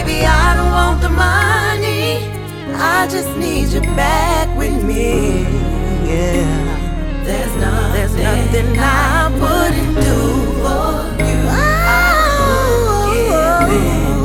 Baby, I don't want the money, I just need you back with me. Yeah. There's nothing I wouldn't do for you. I would give it.